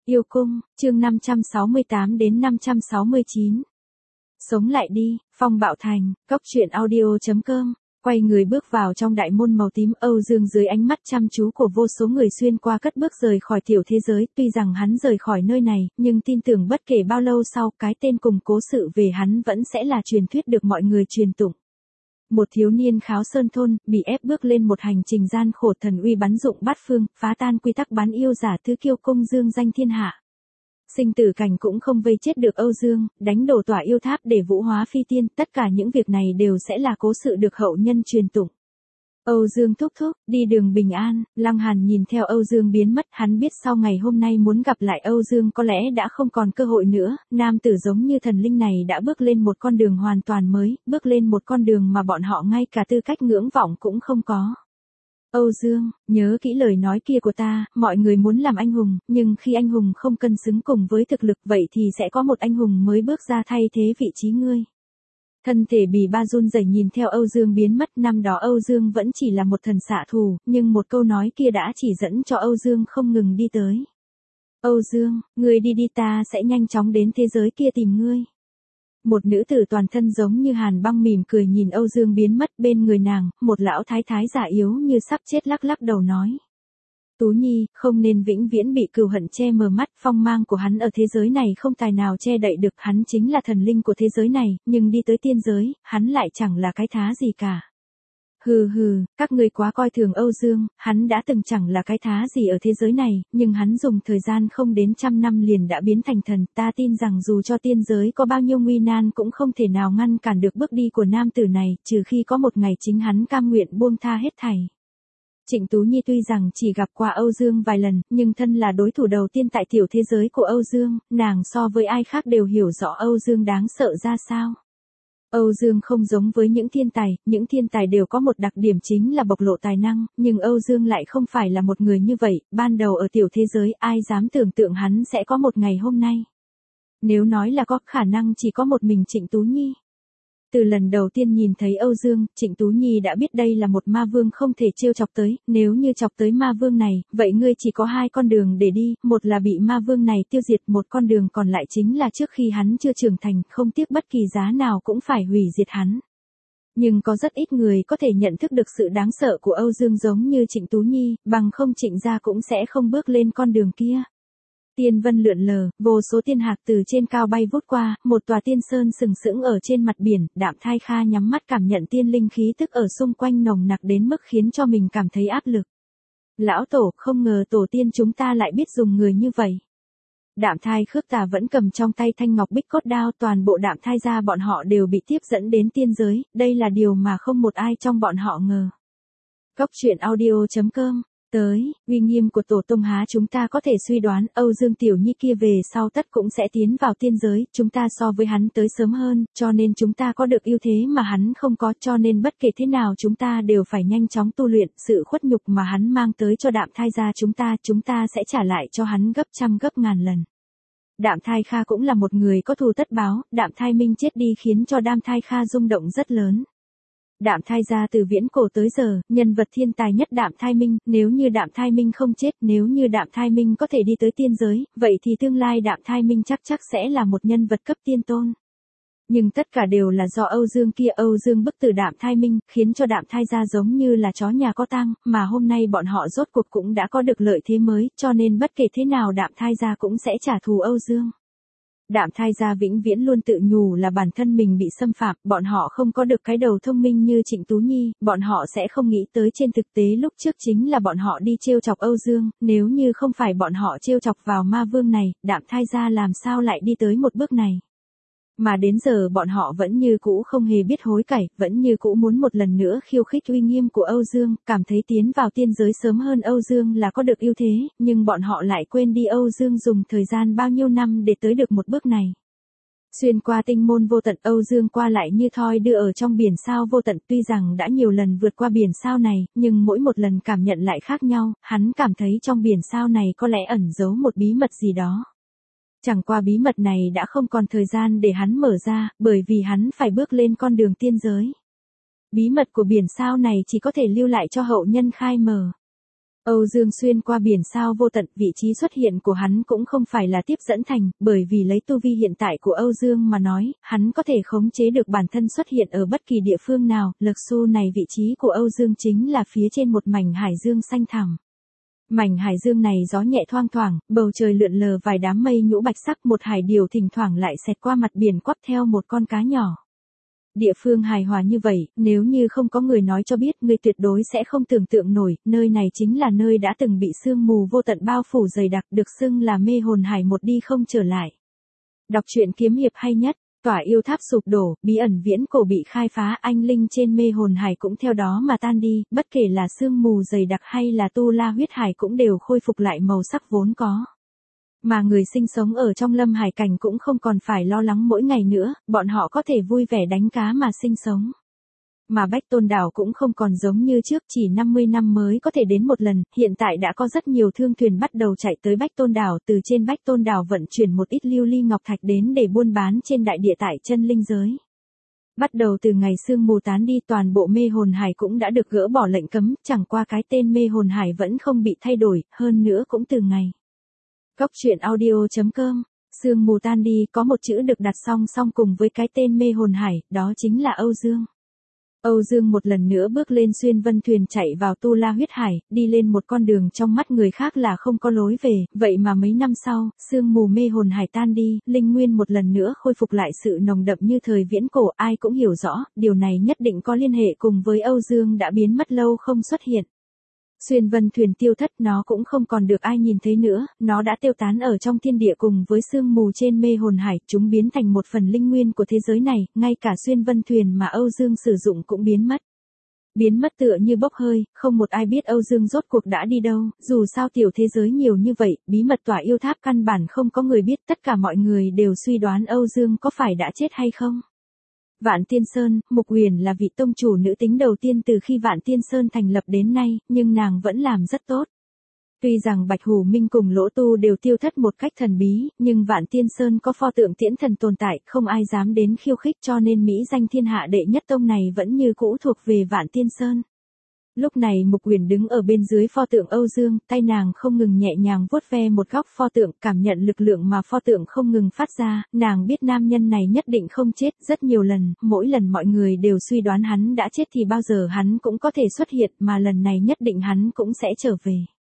Yêu cung, chương 568 đến 569. Sống lại đi, Phong Bạo Thành, Cốc truyện audio.com. Quay người bước vào trong đại môn màu tím, Âu Dương dưới ánh mắt chăm chú của vô số người xuyên qua cất bước rời khỏi tiểu thế giới. Tuy rằng hắn rời khỏi nơi này, nhưng tin tưởng bất kể bao lâu sau, cái tên cùng cố sự về hắn vẫn sẽ là truyền thuyết được mọi người truyền tụng. Một thiếu niên kháo sơn thôn, bị ép bước lên một hành trình gian khổ, thần uy bắn dụng bát phương, phá tan quy tắc bán yêu giả thứ kiêu cung dương danh thiên hạ. Sinh tử cảnh cũng không vây chết được Âu Dương, đánh đổ tỏa yêu tháp để vũ hóa phi tiên, tất cả những việc này đều sẽ là cố sự được hậu nhân truyền tụng. Âu Dương thúc thúc, đi đường bình an. Lăng Hàn nhìn theo Âu Dương biến mất, hắn biết sau ngày hôm nay muốn gặp lại Âu Dương có lẽ đã không còn cơ hội nữa. Nam tử giống như thần linh này đã bước lên một con đường hoàn toàn mới, bước lên một con đường mà bọn họ ngay cả tư cách ngưỡng vọng cũng không có. Âu Dương, nhớ kỹ lời nói kia của ta, mọi người muốn làm anh hùng, nhưng khi anh hùng không cân xứng cùng với thực lực vậy thì sẽ có một anh hùng mới bước ra thay thế vị trí ngươi. Thân thể Bì Ba run rẩy nhìn theo Âu Dương biến mất. Năm đó Âu Dương vẫn chỉ là một thần xạ thủ, nhưng một câu nói kia đã chỉ dẫn cho Âu Dương không ngừng đi tới. Âu Dương, ngươi đi đi, ta sẽ nhanh chóng đến thế giới kia tìm ngươi. Một nữ tử toàn thân giống như hàn băng mỉm cười nhìn Âu Dương biến mất, bên người nàng, một lão thái thái già yếu như sắp chết lắc lắc đầu nói. Tú Nhi, không nên vĩnh viễn bị cừu hận che mờ mắt, phong mang của hắn ở thế giới này không tài nào che đậy được, hắn chính là thần linh của thế giới này, nhưng đi tới tiên giới, hắn lại chẳng là cái thá gì cả. Hừ hừ, các ngươi quá coi thường Âu Dương, hắn đã từng chẳng là cái thá gì ở thế giới này, nhưng hắn dùng thời gian không đến 100 năm liền đã biến thành thần, ta tin rằng dù cho tiên giới có bao nhiêu nguy nan cũng không thể nào ngăn cản được bước đi của nam tử này, trừ khi có một ngày chính hắn cam nguyện buông tha hết thảy. Trịnh Tú Nhi tuy rằng chỉ gặp qua Âu Dương vài lần, nhưng thân là đối thủ đầu tiên tại tiểu thế giới của Âu Dương, nàng so với ai khác đều hiểu rõ Âu Dương đáng sợ ra sao. Âu Dương không giống với những thiên tài đều có một đặc điểm chính là bộc lộ tài năng, nhưng Âu Dương lại không phải là một người như vậy, ban đầu ở tiểu thế giới ai dám tưởng tượng hắn sẽ có một ngày hôm nay. Nếu nói là có khả năng chỉ có một mình Trịnh Tú Nhi. Từ lần đầu tiên nhìn thấy Âu Dương, Trịnh Tú Nhi đã biết đây là một ma vương không thể trêu chọc tới, nếu như chọc tới ma vương này, vậy ngươi chỉ có hai con đường để đi, một là bị ma vương này tiêu diệt, một con đường còn lại chính là trước khi hắn chưa trưởng thành, không tiếc bất kỳ giá nào cũng phải hủy diệt hắn. Nhưng có rất ít người có thể nhận thức được sự đáng sợ của Âu Dương giống như Trịnh Tú Nhi, bằng không Trịnh gia cũng sẽ không bước lên con đường kia. Tiên vân lượn lờ, vô số tiên hạc từ trên cao bay vút qua, một tòa tiên sơn sừng sững ở trên mặt biển, Đạm Thai Kha nhắm mắt cảm nhận tiên linh khí tức ở xung quanh nồng nặc đến mức khiến cho mình cảm thấy áp lực. Lão tổ, không ngờ tổ tiên chúng ta lại biết dùng người như vậy. Đạm Thai Khước Tà vẫn cầm trong tay thanh ngọc bích cốt đao, toàn bộ Đạm Thai gia bọn họ đều bị tiếp dẫn đến tiên giới, đây là điều mà không một ai trong bọn họ ngờ. Cốc truyện audio.com. Tới, uy nghiêm của tổ tông há chúng ta có thể suy đoán, Âu Dương Tiểu Nhi kia về sau tất cũng sẽ tiến vào tiên giới, chúng ta so với hắn tới sớm hơn, cho nên chúng ta có được ưu thế mà hắn không có, cho nên bất kể thế nào chúng ta đều phải nhanh chóng tu luyện, sự khuất nhục mà hắn mang tới cho Đạm Thai gia chúng ta sẽ trả lại cho hắn gấp trăm gấp ngàn lần. Đạm Thai Kha cũng là một người có thù tất báo, Đạm Thai Minh chết đi khiến cho Đạm Thai Kha rung động rất lớn. Đạm Thai gia từ viễn cổ tới giờ, nhân vật thiên tài nhất Đạm Thai Minh, nếu như Đạm Thai Minh không chết, nếu như Đạm Thai Minh có thể đi tới tiên giới, vậy thì tương lai Đạm Thai Minh chắc sẽ là một nhân vật cấp tiên tôn. Nhưng tất cả đều là do Âu Dương kia, Âu Dương bức tử Đạm Thai Minh, khiến cho Đạm Thai gia giống như là chó nhà có tang, mà hôm nay bọn họ rốt cuộc cũng đã có được lợi thế mới, cho nên bất kể thế nào Đạm Thai gia cũng sẽ trả thù Âu Dương. Đạm Thai gia vĩnh viễn luôn tự nhủ là bản thân mình bị xâm phạm, bọn họ không có được cái đầu thông minh như Trịnh Tú Nhi, bọn họ sẽ không nghĩ tới trên thực tế lúc trước chính là bọn họ đi trêu chọc Âu Dương, nếu như không phải bọn họ trêu chọc vào ma vương này, Đạm Thai gia làm sao lại đi tới một bước này. Mà đến giờ bọn họ vẫn như cũ không hề biết hối cải, vẫn như cũ muốn một lần nữa khiêu khích uy nghiêm của Âu Dương, cảm thấy tiến vào tiên giới sớm hơn Âu Dương là có được ưu thế, nhưng bọn họ lại quên đi Âu Dương dùng thời gian bao nhiêu năm để tới được một bước này. Xuyên qua tinh môn vô tận, Âu Dương qua lại như thoi đưa ở trong biển sao vô tận, tuy rằng đã nhiều lần vượt qua biển sao này, nhưng mỗi một lần cảm nhận lại khác nhau, hắn cảm thấy trong biển sao này có lẽ ẩn giấu một bí mật gì đó. Chẳng qua bí mật này đã không còn thời gian để hắn mở ra, bởi vì hắn phải bước lên con đường tiên giới. Bí mật của biển sao này chỉ có thể lưu lại cho hậu nhân khai mở. Âu Dương xuyên qua biển sao vô tận, vị trí xuất hiện của hắn cũng không phải là tiếp dẫn thành, bởi vì lấy tu vi hiện tại của Âu Dương mà nói, hắn có thể khống chế được bản thân xuất hiện ở bất kỳ địa phương nào, lực su này vị trí của Âu Dương chính là phía trên một mảnh hải dương xanh thẳm. Mảnh hải dương này gió nhẹ thoang thoảng, bầu trời lượn lờ vài đám mây nhũ bạch sắc, một hải điều thỉnh thoảng lại xẹt qua mặt biển quắp theo một con cá nhỏ. Địa phương hài hòa như vậy, nếu như không có người nói cho biết, người tuyệt đối sẽ không tưởng tượng nổi, nơi này chính là nơi đã từng bị sương mù vô tận bao phủ dày đặc, được xưng là mê hồn hải một đi không trở lại. Đọc truyện kiếm hiệp hay nhất, tỏa yêu tháp sụp đổ, bí ẩn viễn cổ bị khai phá, anh linh trên mê hồn hải cũng theo đó mà tan đi, bất kể là sương mù dày đặc hay là tu la huyết hải cũng đều khôi phục lại màu sắc vốn có. Mà người sinh sống ở trong lâm hải cảnh cũng không còn phải lo lắng mỗi ngày nữa, bọn họ có thể vui vẻ đánh cá mà sinh sống. Mà Bách Tôn đảo cũng không còn giống như trước, chỉ 50 năm mới có thể đến một lần, hiện tại đã có rất nhiều thương thuyền bắt đầu chạy tới Bách Tôn đảo, từ trên Bách Tôn đảo vận chuyển một ít lưu ly ngọc thạch đến để buôn bán trên đại địa tại chân linh giới. Bắt đầu từ ngày sương mù tán đi, toàn bộ mê hồn hải cũng đã được gỡ bỏ lệnh cấm, chẳng qua cái tên mê hồn hải vẫn không bị thay đổi, hơn nữa cũng từ ngày. Góc truyện audio.com, sương mù tan đi, có một chữ được đặt song song cùng với cái tên mê hồn hải, đó chính là Âu Dương. Âu Dương một lần nữa bước lên xuyên vân thuyền chạy vào tu la huyết hải, đi lên một con đường trong mắt người khác là không có lối về, vậy mà mấy năm sau, sương mù mê hồn hải tan đi, linh nguyên một lần nữa khôi phục lại sự nồng đậm như thời viễn cổ, ai cũng hiểu rõ, điều này nhất định có liên hệ cùng với Âu Dương đã biến mất lâu không xuất hiện. Xuyên vân thuyền tiêu thất, nó cũng không còn được ai nhìn thấy nữa, nó đã tiêu tán ở trong thiên địa cùng với sương mù trên mê hồn hải, chúng biến thành một phần linh nguyên của thế giới này, ngay cả xuyên vân thuyền mà Âu Dương sử dụng cũng biến mất. Biến mất tựa như bốc hơi, không một ai biết Âu Dương rốt cuộc đã đi đâu, dù sao tiểu thế giới nhiều như vậy, bí mật tỏa yêu tháp căn bản không có người biết, tất cả mọi người đều suy đoán Âu Dương có phải đã chết hay không. Vạn Tiên Sơn, Mục Huyền là vị tông chủ nữ tính đầu tiên từ khi Vạn Tiên Sơn thành lập đến nay, nhưng nàng vẫn làm rất tốt. Tuy rằng Bạch Hủ Minh cùng Lỗ Tu đều tiêu thất một cách thần bí, nhưng Vạn Tiên Sơn có pho tượng Tiễn Thần tồn tại, không ai dám đến khiêu khích, cho nên mỹ danh thiên hạ đệ nhất tông này vẫn như cũ thuộc về Vạn Tiên Sơn. Lúc này Mục Huyền đứng ở bên dưới pho tượng Âu Dương, tay nàng không ngừng nhẹ nhàng vuốt ve một góc pho tượng, cảm nhận lực lượng mà pho tượng không ngừng phát ra, nàng biết nam nhân này nhất định không chết, rất nhiều lần, mỗi lần mọi người đều suy đoán hắn đã chết thì bao giờ hắn cũng có thể xuất hiện, mà lần này nhất định hắn cũng sẽ trở về.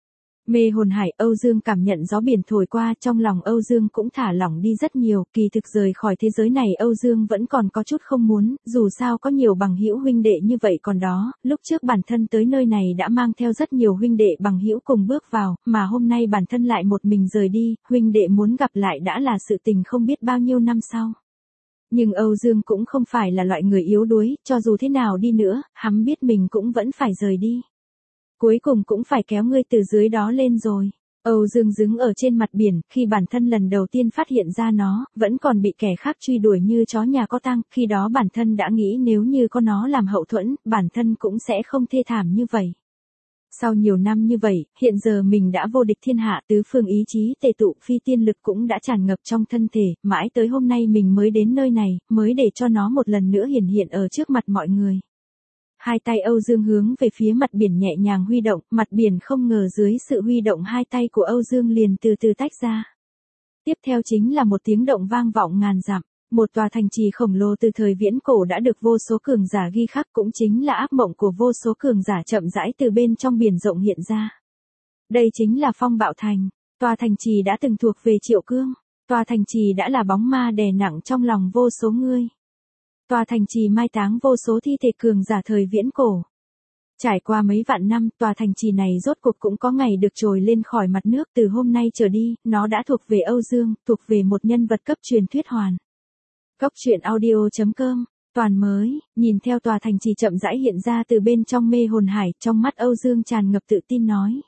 Mê hồn hải, Âu Dương cảm nhận gió biển thổi qua, trong lòng Âu Dương cũng thả lỏng đi rất nhiều, kỳ thực rời khỏi thế giới này Âu Dương vẫn còn có chút không muốn, dù sao có nhiều bằng hữu huynh đệ như vậy còn đó, lúc trước bản thân tới nơi này đã mang theo rất nhiều huynh đệ bằng hữu cùng bước vào, mà hôm nay bản thân lại một mình rời đi, huynh đệ muốn gặp lại đã là sự tình không biết bao nhiêu năm sau. Nhưng Âu Dương cũng không phải là loại người yếu đuối, cho dù thế nào đi nữa, hắn biết mình cũng vẫn phải rời đi. Cuối cùng cũng phải kéo ngươi từ dưới đó lên rồi. Âu Dương đứng ở trên mặt biển, khi bản thân lần đầu tiên phát hiện ra nó, vẫn còn bị kẻ khác truy đuổi như chó nhà có tang, khi đó bản thân đã nghĩ nếu như có nó làm hậu thuẫn, bản thân cũng sẽ không thê thảm như vậy. Sau nhiều năm như vậy, hiện giờ mình đã vô địch thiên hạ, tứ phương ý chí tề tụ, phi tiên lực cũng đã tràn ngập trong thân thể, mãi tới hôm nay mình mới đến nơi này, mới để cho nó một lần nữa hiển hiện ở trước mặt mọi người. Hai tay Âu Dương hướng về phía mặt biển nhẹ nhàng huy động, mặt biển không ngờ dưới sự huy động hai tay của Âu Dương liền từ từ tách ra. Tiếp theo chính là một tiếng động vang vọng ngàn dặm, một tòa thành trì khổng lồ từ thời viễn cổ đã được vô số cường giả ghi khắc, cũng chính là ác mộng của vô số cường giả chậm rãi từ bên trong biển rộng hiện ra. Đây chính là Phong Bạo Thành, tòa thành trì đã từng thuộc về Triệu Cương, tòa thành trì đã là bóng ma đè nặng trong lòng vô số người. Tòa thành trì mai táng vô số thi thể cường giả thời viễn cổ. Trải qua mấy vạn năm, tòa thành trì này rốt cuộc cũng có ngày được trồi lên khỏi mặt nước, từ hôm nay trở đi, nó đã thuộc về Âu Dương, thuộc về một nhân vật cấp truyền thuyết hoàn. Góc truyện audio.com, toàn mới, nhìn theo tòa thành trì chậm rãi hiện ra từ bên trong mê hồn hải, trong mắt Âu Dương tràn ngập tự tin nói.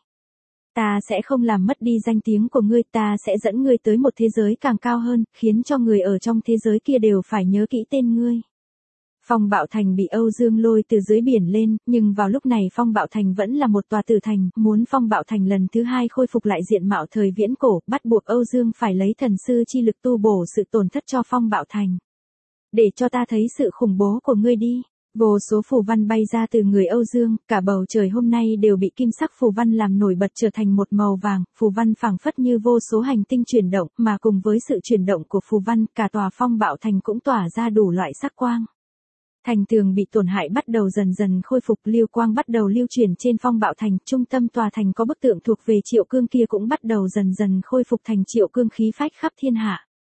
Ta sẽ không làm mất đi danh tiếng của ngươi, ta sẽ dẫn ngươi tới một thế giới càng cao hơn, khiến cho người ở trong thế giới kia đều phải nhớ kỹ tên ngươi. Phong Bạo Thành bị Âu Dương lôi từ dưới biển lên, nhưng vào lúc này Phong Bạo Thành vẫn là một tòa tử thành, muốn Phong Bạo Thành lần thứ hai khôi phục lại diện mạo thời viễn cổ, bắt buộc Âu Dương phải lấy thần sư chi lực tu bổ sự tổn thất cho Phong Bạo Thành. Để cho ta thấy sự khủng bố của ngươi đi. Vô số phù văn bay ra từ người Âu Dương, cả bầu trời hôm nay đều bị kim sắc phù văn làm nổi bật trở thành một màu vàng, phù văn phảng phất như vô số hành tinh chuyển động, mà cùng với sự chuyển động của phù văn, cả tòa Phong Bạo Thành cũng tỏa ra đủ loại sắc quang. Thành tường bị tổn hại bắt đầu dần dần khôi phục, lưu quang bắt đầu lưu chuyển trên Phong Bạo Thành, trung tâm tòa thành có bức tượng thuộc về Triệu Cương kia cũng bắt đầu dần dần khôi phục thành Triệu Cương khí phách khắp thiên hạ.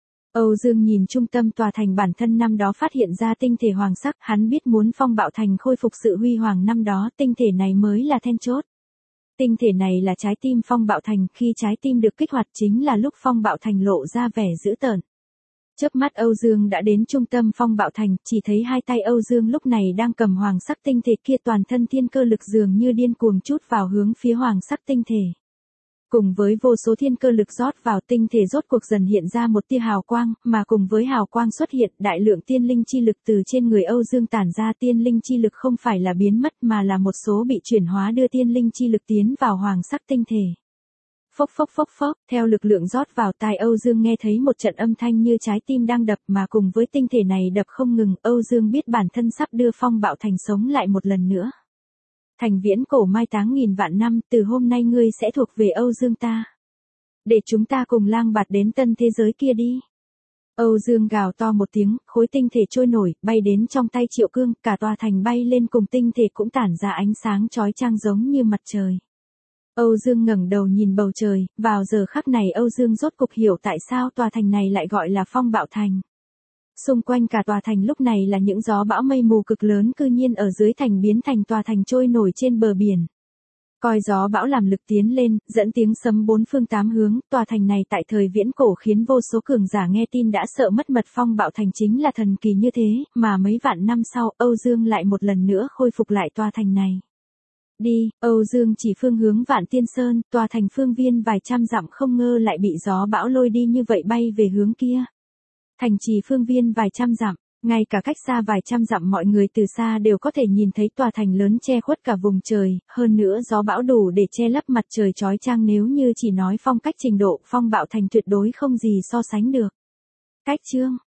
Âu Dương nhìn trung tâm tòa thành bản thân năm đó phát hiện ra tinh thể hoàng sắc, hắn biết muốn Phong Bạo Thành khôi phục sự huy hoàng năm đó, tinh thể này mới là then chốt. Tinh thể này là trái tim Phong Bạo Thành, khi trái tim được kích hoạt chính là lúc Phong Bạo Thành lộ ra vẻ dữ tợn. Chớp mắt Âu Dương đã đến trung tâm Phong Bạo Thành, chỉ thấy hai tay Âu Dương lúc này đang cầm hoàng sắc tinh thể kia, toàn thân thiên cơ lực dường như điên cuồng trút vào hướng phía hoàng sắc tinh thể. Cùng với vô số thiên cơ lực rót vào, tinh thể rốt cuộc dần hiện ra một tia hào quang, mà cùng với hào quang xuất hiện, đại lượng tiên linh chi lực từ trên người Âu Dương tản ra. Tiên linh chi lực không phải là biến mất mà là một số bị chuyển hóa đưa tiên linh chi lực tiến vào hoàng sắc tinh thể. Phốc phốc phốc phốc, theo lực lượng rót vào, tai Âu Dương nghe thấy một trận âm thanh như trái tim đang đập, mà cùng với tinh thể này đập không ngừng, Âu Dương biết bản thân sắp đưa Phong Bạo Thành sống lại một lần nữa. Thành viễn cổ mai táng nghìn vạn năm, từ hôm nay ngươi sẽ thuộc về Âu Dương ta. Để chúng ta cùng lang bạt đến tân thế giới kia đi. Âu Dương gào to một tiếng, khối tinh thể trôi nổi, bay đến trong tay Triệu Cương, cả tòa thành bay lên cùng tinh thể cũng tản ra ánh sáng chói chang giống như mặt trời. Âu Dương ngẩng đầu nhìn bầu trời, vào giờ khắc này Âu Dương rốt cục hiểu tại sao tòa thành này lại gọi là Phong Bạo Thành. Xung quanh cả tòa thành lúc này là những gió bão mây mù cực lớn, cư nhiên ở dưới thành biến thành tòa thành trôi nổi trên bờ biển. Coi gió bão làm lực tiến lên, dẫn tiếng sấm bốn phương tám hướng, tòa thành này tại thời viễn cổ khiến vô số cường giả nghe tin đã sợ mất mật. Phong Bạo Thành chính là thần kỳ như thế, mà mấy vạn năm sau, Âu Dương lại một lần nữa khôi phục lại tòa thành này. Đi, Âu Dương chỉ phương hướng Vạn Tiên Sơn, tòa thành phương viên vài trăm dặm không ngờ lại bị gió bão lôi đi như vậy, bay về hướng kia. Thành trì phương viên vài trăm dặm, ngay cả cách xa vài trăm dặm mọi người từ xa đều có thể nhìn thấy tòa thành lớn che khuất cả vùng trời, hơn nữa gió bão đủ để che lấp mặt trời chói chang, nếu như chỉ nói phong cách trình độ, Phong Bạo Thành tuyệt đối không gì so sánh được. Cách chương